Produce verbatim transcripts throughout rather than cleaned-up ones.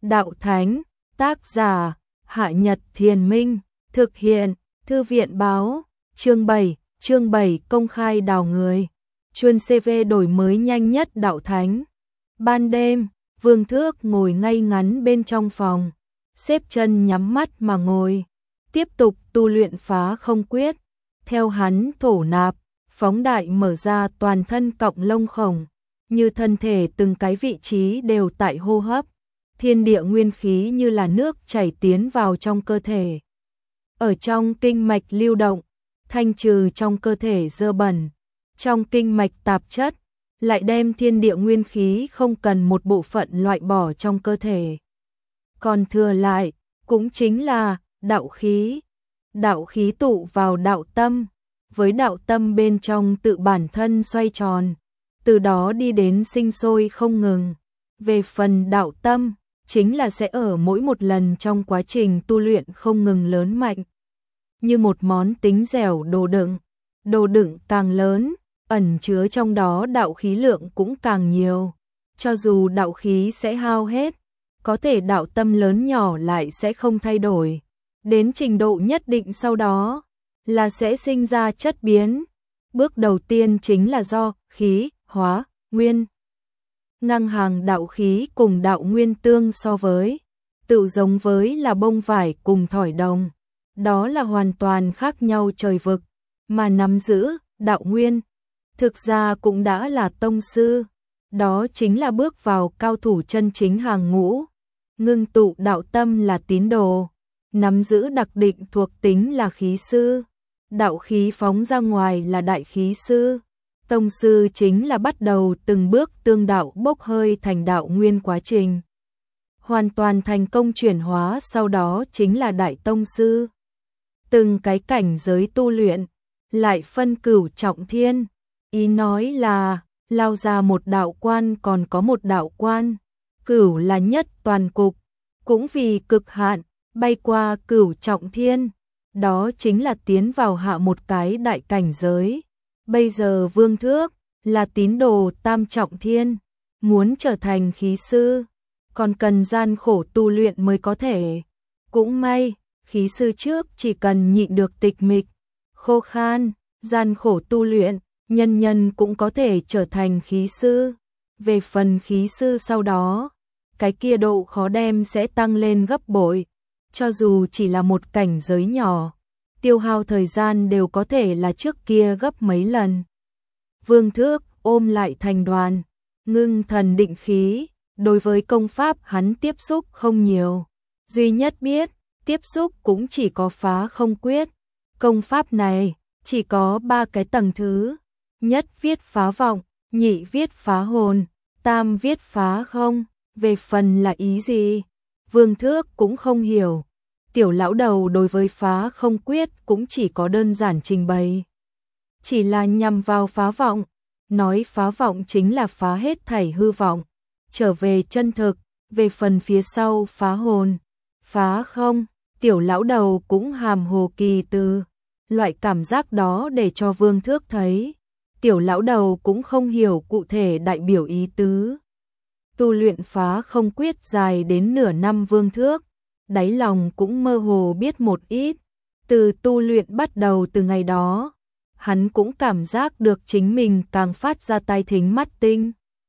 Đạo Thánh, tác giả, Hạ Nhật Thiền Minh, thực hiện, Thư viện báo, chương bảy, chương bảy công khai đào người, chuyên xê vê đổi mới nhanh nhất Đạo Thánh. Ban đêm, Vương Thước ngồi ngay ngắn bên trong phòng, xếp chân nhắm mắt mà ngồi, tiếp tục tu luyện phá không quyết, theo hắn thổ nạp, phóng đại mở ra toàn thân cọng lông khổng, như thân thể từng cái vị trí đều tại hô hấp, thiên địa nguyên khí như là nước chảy tiến vào trong cơ thể. Ở trong kinh mạch lưu động, thanh trừ trong cơ thể dơ bẩn, trong kinh mạch tạp chất, lại đem thiên địa nguyên khí không cần một bộ phận loại bỏ trong cơ thể. Còn thừa lại, cũng chính là đạo khí. Đạo khí tụ vào đạo tâm, với đạo tâm bên trong tự bản thân xoay tròn, từ đó đi đến sinh sôi không ngừng. Về phần đạo tâm, chính là sẽ ở mỗi một lần trong quá trình tu luyện không ngừng lớn mạnh. Như một món tính dẻo đồ đựng, đồ đựng càng lớn, ẩn chứa trong đó đạo khí lượng cũng càng nhiều. Cho dù đạo khí sẽ hao hết, có thể đạo tâm lớn nhỏ lại sẽ không thay đổi. Đến trình độ nhất định sau đó, là sẽ sinh ra chất biến. Bước đầu tiên chính là do khí, hóa, nguyên. Ngang hàng đạo khí cùng đạo nguyên tương so với, tự giống với là bông vải cùng thỏi đồng. Đó là hoàn toàn khác nhau trời vực, mà nắm giữ đạo nguyên. Thực ra cũng đã là tông sư, đó chính là bước vào cao thủ chân chính hàng ngũ. Ngưng tụ đạo tâm là tín đồ, nắm giữ đặc định thuộc tính là khí sư, đạo khí phóng ra ngoài là đại khí sư. Tông sư chính là bắt đầu từng bước tương đạo bốc hơi thành đạo nguyên quá trình. Hoàn toàn thành công chuyển hóa sau đó chính là đại tông sư. Từng cái cảnh giới tu luyện, lại phân cửu trọng thiên. Ý nói là, lao ra một đạo quan còn có một đạo quan. Cửu là nhất toàn cục, cũng vì cực hạn, bay qua cửu trọng thiên. Đó chính là tiến vào hạ một cái đại cảnh giới. Bây giờ Vương Thước là tín đồ tam trọng thiên, muốn trở thành khí sư, còn cần gian khổ tu luyện mới có thể. Cũng may, khí sư trước chỉ cần nhịn được tịch mịch, khô khan, gian khổ tu luyện, nhân nhân cũng có thể trở thành khí sư. Về phần khí sư sau đó, cái kia độ khó đem sẽ tăng lên gấp bội, cho dù chỉ là một cảnh giới nhỏ. Tiêu hao thời gian đều có thể là trước kia gấp mấy lần. Vương Thước ôm lại thành đoàn, ngưng thần định khí, đối với công pháp hắn tiếp xúc không nhiều. Duy nhất biết, tiếp xúc cũng chỉ có phá không quyết. Công pháp này, chỉ có ba cái tầng thứ. Nhất viết phá vọng, nhị viết phá hồn, tam viết phá không. Về phần là ý gì? Vương Thước cũng không hiểu. Tiểu lão đầu đối với phá không quyết cũng chỉ có đơn giản trình bày. Chỉ là nhằm vào phá vọng, nói phá vọng chính là phá hết thảy hư vọng, trở về chân thực. Về phần phía sau phá hồn, phá không, tiểu lão đầu cũng hàm hồ kỳ từ. Loại cảm giác đó để cho Vương Thước thấy, tiểu lão đầu cũng không hiểu cụ thể đại biểu ý tứ. Tu luyện phá không quyết dài đến nửa năm Vương Thước, đáy lòng cũng mơ hồ biết một ít. Từ tu luyện bắt đầu từ ngày đó, hắn cũng cảm giác được chính mình càng phát ra tai thính mắt tinh.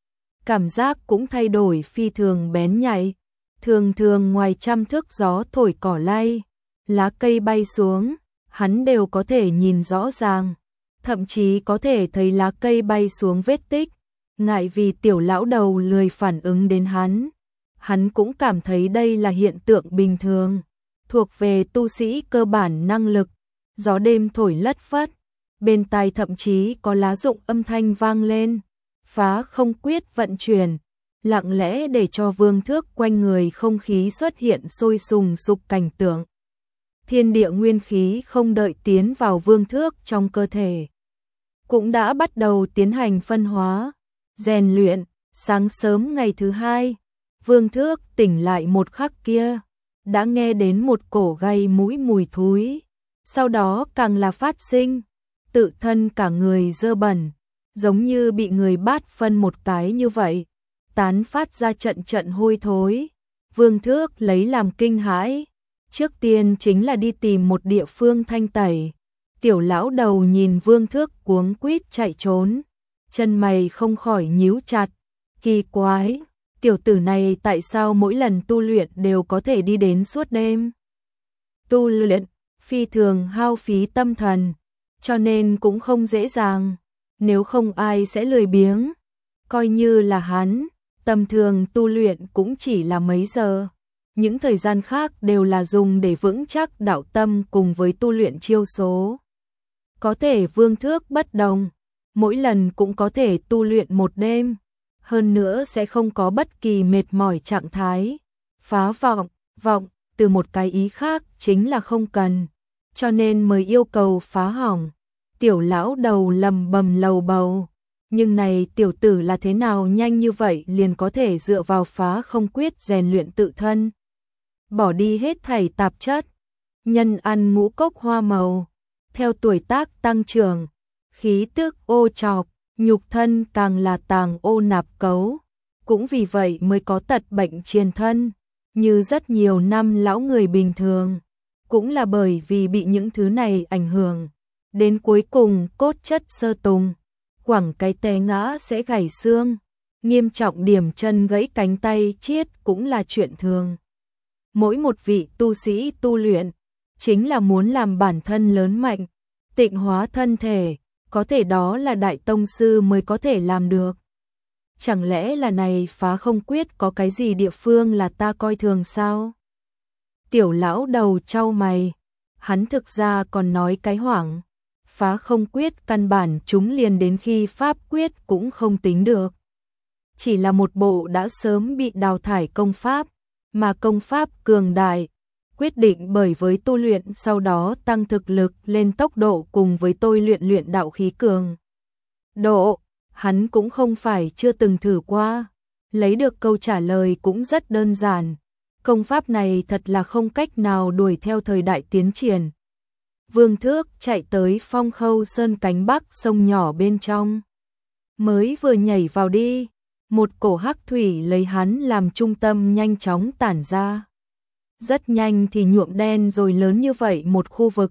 Cảm giác cũng thay đổi phi thường bén nhạy. Thường thường ngoài trăm thước gió thổi cỏ lay, lá cây bay xuống, hắn đều có thể nhìn rõ ràng. Thậm chí có thể thấy lá cây bay xuống vết tích. Ngại vì tiểu lão đầu lười phản ứng đến hắn, hắn cũng cảm thấy đây là hiện tượng bình thường, thuộc về tu sĩ cơ bản năng lực. Gió đêm thổi lất phất, bên tai thậm chí có lá rụng âm thanh vang lên. Phá không quyết vận chuyển, lặng lẽ để cho Vương Thước quanh người không khí xuất hiện sôi sùng sục cảnh tượng. Thiên địa nguyên khí không đợi tiến vào Vương Thước trong cơ thể, cũng đã bắt đầu tiến hành phân hóa, rèn luyện. Sáng sớm ngày thứ hai, Vương Thước tỉnh lại một khắc kia, đã nghe đến một cổ gây mũi mùi thúi, sau đó càng là phát sinh, tự thân cả người dơ bẩn, giống như bị người bát phân một cái như vậy, tán phát ra trận trận hôi thối. Vương Thước lấy làm kinh hãi, trước tiên chính là đi tìm một địa phương thanh tẩy. Tiểu lão đầu nhìn Vương Thước cuống quýt chạy trốn, chân mày không khỏi nhíu chặt, kỳ quái, tiểu tử này tại sao mỗi lần tu luyện đều có thể đi đến suốt đêm? Tu luyện, phi thường hao phí tâm thần, cho nên cũng không dễ dàng, nếu không ai sẽ lười biếng. Coi như là hắn, tầm thường tu luyện cũng chỉ là mấy giờ, những thời gian khác đều là dùng để vững chắc đạo tâm cùng với tu luyện chiêu số. Có thể Vương Thước bất đồng, mỗi lần cũng có thể tu luyện một đêm, hơn nữa sẽ không có bất kỳ mệt mỏi trạng thái. Phá vọng, vọng, từ một cái ý khác chính là không cần, cho nên mới yêu cầu phá hỏng. Tiểu lão đầu lầm bầm lầu bầu, nhưng này tiểu tử là thế nào nhanh như vậy liền có thể dựa vào phá không quyết rèn luyện tự thân, bỏ đi hết thảy tạp chất, nhân ăn ngũ cốc hoa màu, theo tuổi tác tăng trưởng, khí tức ô trọc, nhục thân càng là tàng ô nạp cấu, cũng vì vậy mới có tật bệnh triền thân, như rất nhiều năm lão người bình thường, cũng là bởi vì bị những thứ này ảnh hưởng, đến cuối cùng cốt chất sơ tùng, quẳng cái té ngã sẽ gãy xương, nghiêm trọng điểm chân gãy cánh tay chiết cũng là chuyện thường. Mỗi một vị tu sĩ tu luyện, chính là muốn làm bản thân lớn mạnh, tịnh hóa thân thể, có thể đó là đại tông sư mới có thể làm được. Chẳng lẽ là này phá không quyết có cái gì địa phương là ta coi thường sao? Tiểu lão đầu chau mày, hắn thực ra còn nói cái hoảng, phá không quyết căn bản chúng liền đến khi pháp quyết cũng không tính được. Chỉ là một bộ đã sớm bị đào thải công pháp, mà công pháp cường đại, quyết định bởi với tu luyện sau đó tăng thực lực lên tốc độ cùng với tôi luyện luyện đạo khí cường độ, hắn cũng không phải chưa từng thử qua, lấy được câu trả lời cũng rất đơn giản, công pháp này thật là không cách nào đuổi theo thời đại tiến triển. Vương Thước chạy tới Phong Khâu Sơn cánh bắc sông nhỏ bên trong, mới vừa nhảy vào đi, một cổ hắc thủy lấy hắn làm trung tâm nhanh chóng tản ra. Rất nhanh thì nhuộm đen rồi lớn như vậy một khu vực.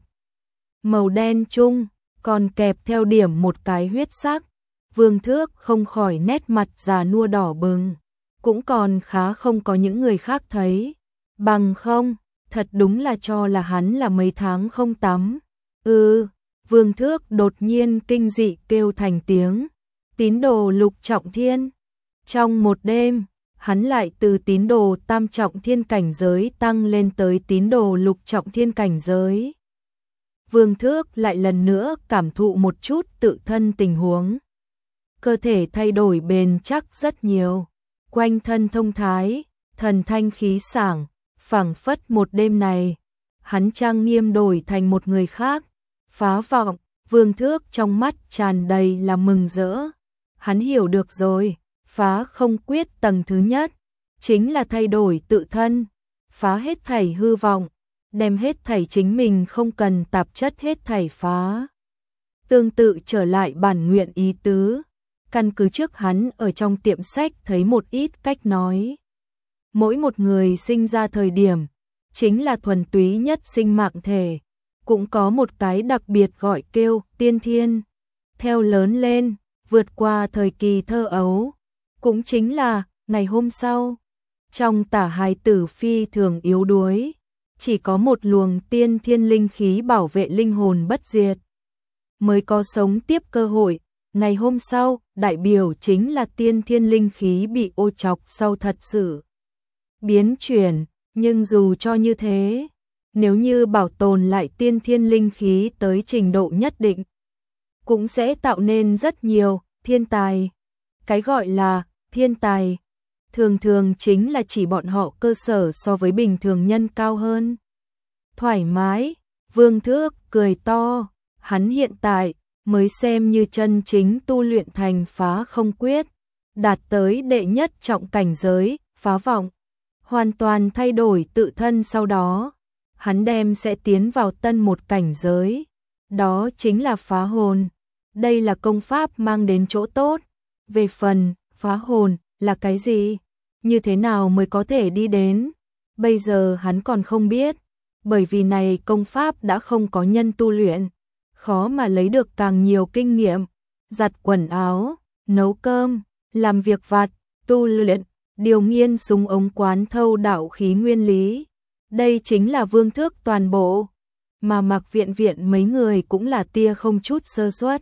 Màu đen chung, còn kẹp theo điểm một cái huyết sắc. Vương Thước không khỏi nét mặt già nua đỏ bừng. Cũng còn khá không có những người khác thấy. Bằng không, thật đúng là cho là hắn là mấy tháng không tắm. Ừ, Vương Thước đột nhiên kinh dị kêu thành tiếng. Tín đồ lục trọng thiên. Trong một đêm, hắn lại từ tín đồ tam trọng thiên cảnh giới tăng lên tới tín đồ lục trọng thiên cảnh giới. Vương Thước lại lần nữa cảm thụ một chút tự thân tình huống. Cơ thể thay đổi bền chắc rất nhiều, quanh thân thông thái, thần thanh khí sảng, phảng phất một đêm này, hắn trang nghiêm đổi thành một người khác. Phá vọng, Vương Thước trong mắt tràn đầy là mừng rỡ. Hắn hiểu được rồi. Phá không quyết tầng thứ nhất, chính là thay đổi tự thân, phá hết thảy hư vọng, đem hết thảy chính mình không cần tạp chất hết thảy phá. Tương tự trở lại bản nguyện ý tứ, căn cứ trước hắn ở trong tiệm sách thấy một ít cách nói. Mỗi một người sinh ra thời điểm, chính là thuần túy nhất sinh mạng thể, cũng có một cái đặc biệt gọi kêu tiên thiên. Theo lớn lên, vượt qua thời kỳ thơ ấu, cũng chính là ngày hôm sau, trong tả hài tử phi thường yếu đuối, chỉ có một luồng tiên thiên linh khí bảo vệ linh hồn bất diệt, mới có sống tiếp cơ hội. Ngày hôm sau, đại biểu chính là tiên thiên linh khí bị ô trọc sau thật sự biến chuyển, nhưng dù cho như thế, nếu như bảo tồn lại tiên thiên linh khí tới trình độ nhất định, cũng sẽ tạo nên rất nhiều thiên tài. Cái gọi là thiên tài, thường thường chính là chỉ bọn họ cơ sở so với bình thường nhân cao hơn. Thoải mái, Vương Thước cười to, hắn hiện tại mới xem như chân chính tu luyện thành phá không quyết, đạt tới đệ nhất trọng cảnh giới, phá vọng, hoàn toàn thay đổi tự thân sau đó. Hắn đem sẽ tiến vào tân một cảnh giới, đó chính là phá hồn. Đây là công pháp mang đến chỗ tốt. Về phần phá hồn là cái gì? như thế nào mới có thể đi đến? Bây giờ hắn còn không biết, bởi vì này công pháp đã không có nhân tu luyện, khó mà lấy được càng nhiều kinh nghiệm, giặt quần áo, nấu cơm, làm việc vặt, tu luyện, điều nghiên súng ống quán thâu đạo khí nguyên lý. Đây chính là Vương Thước toàn bộ, mà Mạc Viện Viện mấy người cũng là tia không chút sơ suất.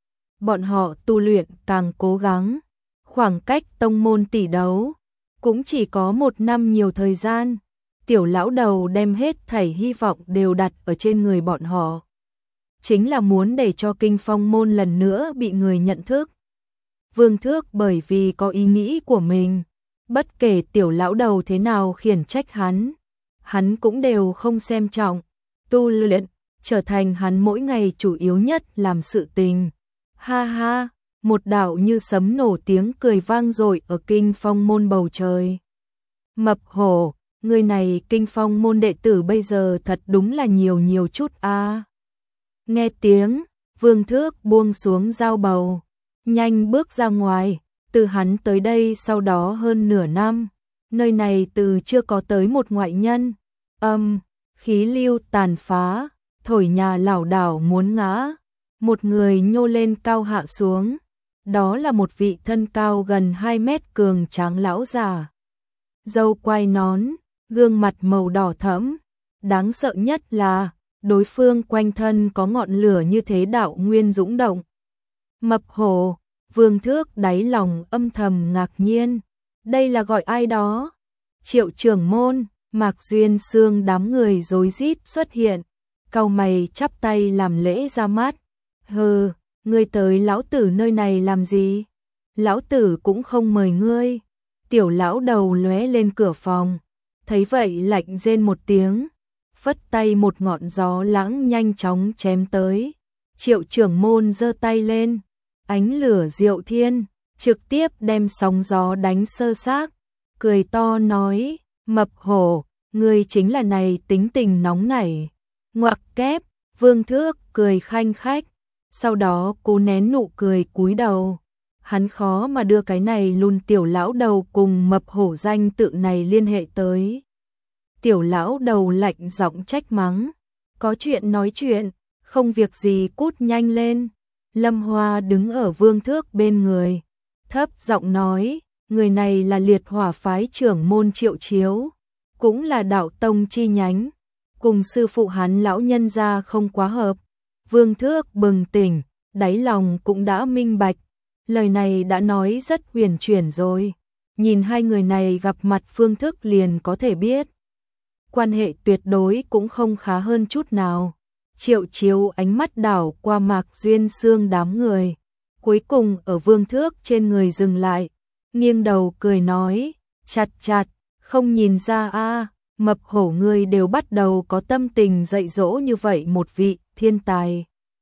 Bọn họ tu luyện càng cố gắng, khoảng cách tông môn tỷ đấu cũng chỉ có một năm nhiều thời gian. Tiểu lão đầu đem hết thảy hy vọng đều đặt ở trên người bọn họ, chính là muốn để cho Kinh Phong môn lần nữa bị người nhận thức. Vương Thước bởi vì có ý nghĩ của mình, bất kể tiểu lão đầu thế nào khiển trách hắn, hắn cũng đều không xem trọng, tu luyện trở thành hắn mỗi ngày chủ yếu nhất làm sự tình. Ha ha, một đạo như sấm nổ tiếng cười vang dội ở Kinh Phong môn bầu trời. Mập hổ, người này Kinh Phong môn đệ tử bây giờ thật đúng là nhiều nhiều chút a. À. Nghe tiếng, Vương Thước buông xuống dao bầu, nhanh bước ra ngoài, từ hắn tới đây sau đó hơn nửa năm, nơi này từ chưa có tới một ngoại nhân. Âm, khí lưu tàn phá, thổi nhà lảo đảo muốn ngã, một người nhô lên cao hạ xuống, đó là một vị thân cao gần hai mét cường tráng lão già. Râu quai nón, gương mặt màu đỏ thẫm, đáng sợ nhất là đối phương quanh thân có ngọn lửa như thế đạo nguyên dũng động. Mập hổ, Vương Thước đáy lòng âm thầm ngạc nhiên, đây là gọi ai đó? Triệu trưởng môn, Mạc Duyên Sương đám người rối rít xuất hiện, cau mày chắp tay làm lễ ra mắt. Hừ, ngươi tới lão tử nơi này làm gì? Lão tử cũng không mời ngươi. Tiểu lão đầu lóe lên cửa phòng, thấy vậy lạnh rên một tiếng, phất tay một ngọn gió lãng nhanh chóng chém tới. Triệu trưởng môn giơ tay lên, ánh lửa diệu thiên, trực tiếp đem sóng gió đánh sơ xác, cười to nói, mập hổ, ngươi chính là này tính tình nóng nảy. Ngoặc kép, Vương Thước cười khanh khách, sau đó cố nén nụ cười cúi đầu. Hắn khó mà đưa cái này lùn tiểu lão đầu cùng mập hổ danh tự này liên hệ tới. Tiểu lão đầu lạnh giọng trách mắng, có chuyện nói chuyện, không việc gì cút nhanh lên. Lâm Hoa đứng ở Vương Thước bên người, thấp giọng nói, người này là liệt hỏa phái trưởng môn Triệu Chiếu, cũng là đạo tông chi nhánh, cùng sư phụ hắn lão nhân gia không quá hợp. Vương Thước bừng tỉnh, đáy lòng cũng đã minh bạch, lời này đã nói rất huyền chuyển rồi, nhìn hai người này gặp mặt phương thức liền có thể biết. Quan hệ tuyệt đối cũng không khá hơn chút nào. Triệu Chiếu ánh mắt đảo qua Mạc Duyên Sương đám người, cuối cùng ở Vương Thước trên người dừng lại, nghiêng đầu cười nói, chặt chặt, không nhìn ra a, mập hổ ngươi đều bắt đầu có tâm tình dạy dỗ như vậy một vị thiên tài.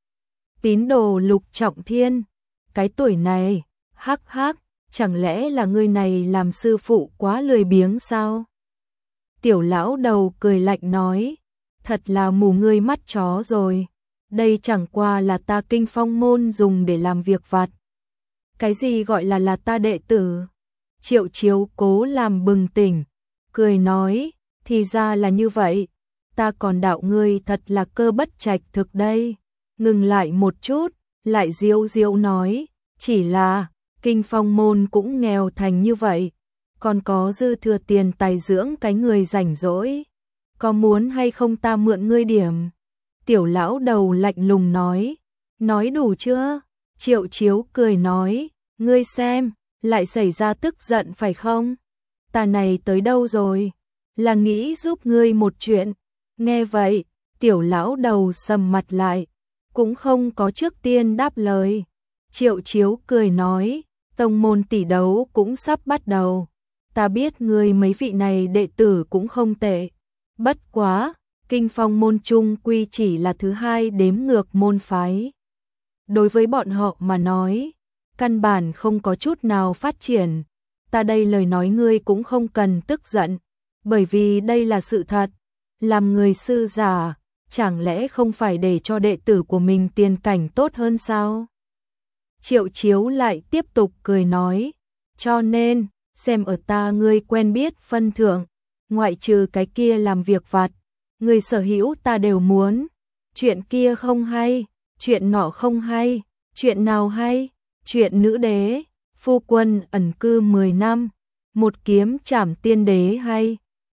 Tín đồ Lục Trọng Thiên, cái tuổi này, hắc hắc, chẳng lẽ là ngươi này làm sư phụ quá lười biếng sao? Tiểu lão đầu cười lạnh nói, thật là mù ngươi mắt chó rồi, đây chẳng qua là ta Kinh Phong môn dùng để làm việc vặt. Cái gì gọi là là ta đệ tử? Triệu Chiếu cố làm bừng tỉnh, cười nói, thì ra là như vậy, ta còn đạo ngươi thật là cơ bất trạch thực đây. Ngừng lại một chút, lại diêu diêu nói, chỉ là, Kinh Phong môn cũng nghèo thành như vậy, còn có dư thừa tiền tài dưỡng cái người rảnh rỗi, có muốn hay không ta mượn ngươi điểm? Tiểu lão đầu lạnh lùng nói, nói đủ chưa? Triệu Chiếu cười nói, ngươi xem, lại xảy ra tức giận phải không? Ta này tới đâu rồi? Là nghĩ giúp ngươi một chuyện. Nghe vậy, tiểu lão đầu sầm mặt lại, cũng không có trước tiên đáp lời. Triệu Chiếu cười nói, tông môn tỷ đấu cũng sắp bắt đầu. Ta biết ngươi mấy vị này đệ tử cũng không tệ. Bất quá, Kinh Phong môn chung quy chỉ là thứ hai đếm ngược môn phái. Đối với bọn họ mà nói, căn bản không có chút nào phát triển. Ta đây lời nói ngươi cũng không cần tức giận, bởi vì đây là sự thật. Làm người sư giả, chẳng lẽ không phải để cho đệ tử của mình tiền cảnh tốt hơn sao? Triệu Chiếu lại tiếp tục cười nói, cho nên, xem ở ta ngươi quen biết phân thượng, ngoại trừ cái kia làm việc vặt, người sở hữu ta đều muốn. Chuyện kia không hay, chuyện nọ không hay, chuyện nào hay? Chuyện nữ đế, phu quân ẩn cư mười năm, một kiếm trảm tiên đế hay.